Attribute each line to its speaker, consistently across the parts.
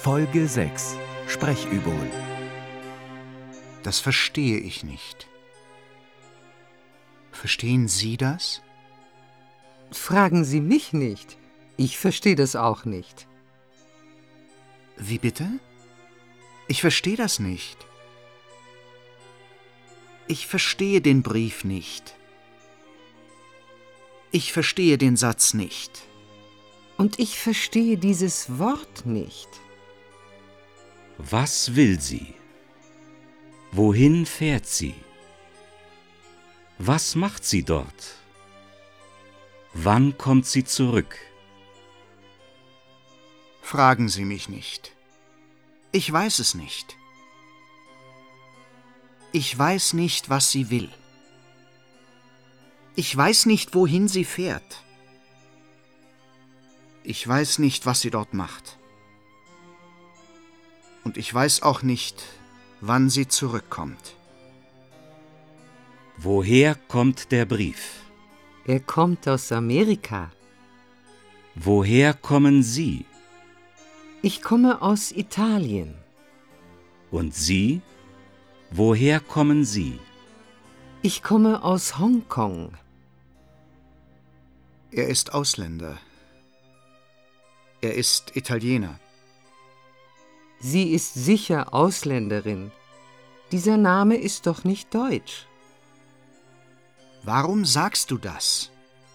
Speaker 1: Folge 6. Sprechübungen.
Speaker 2: Das verstehe ich nicht. Verstehen Sie das?
Speaker 3: Fragen Sie mich nicht. Ich verstehe das auch nicht.
Speaker 2: Wie bitte? Ich verstehe das nicht. Ich verstehe den Brief nicht. Ich verstehe den Satz nicht.
Speaker 3: Und ich verstehe dieses Wort nicht.
Speaker 4: Was will sie? Wohin fährt sie? Was macht sie dort? Wann kommt sie zurück?
Speaker 2: Fragen Sie mich nicht. Ich weiß es nicht. Ich weiß nicht, was sie will. Ich weiß nicht, wohin sie fährt. Ich weiß nicht, was sie dort macht. Und ich weiß auch nicht, wann sie zurückkommt.
Speaker 4: Woher kommt der Brief?
Speaker 3: Er kommt aus Amerika.
Speaker 4: Woher kommen Sie?
Speaker 3: Ich komme aus Italien.
Speaker 4: Und Sie? Woher kommen Sie?
Speaker 3: Ich komme aus Hongkong.
Speaker 2: Er ist Ausländer. Er ist Italiener.
Speaker 3: Sie ist sicher Ausländerin. Dieser Name ist doch nicht deutsch.
Speaker 2: Warum sagst du das?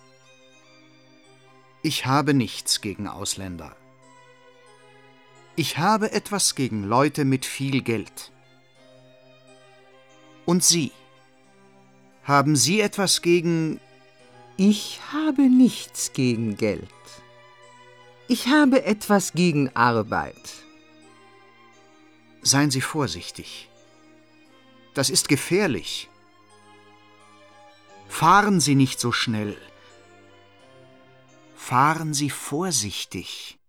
Speaker 2: Ich habe nichts gegen Ausländer. Ich habe etwas gegen Leute mit viel Geld. Und Sie? Haben Sie etwas gegen...
Speaker 3: Ich habe nichts gegen Geld. Ich habe etwas gegen Arbeit.
Speaker 2: Seien Sie vorsichtig. Das ist gefährlich. Fahren Sie nicht so schnell. Fahren Sie vorsichtig.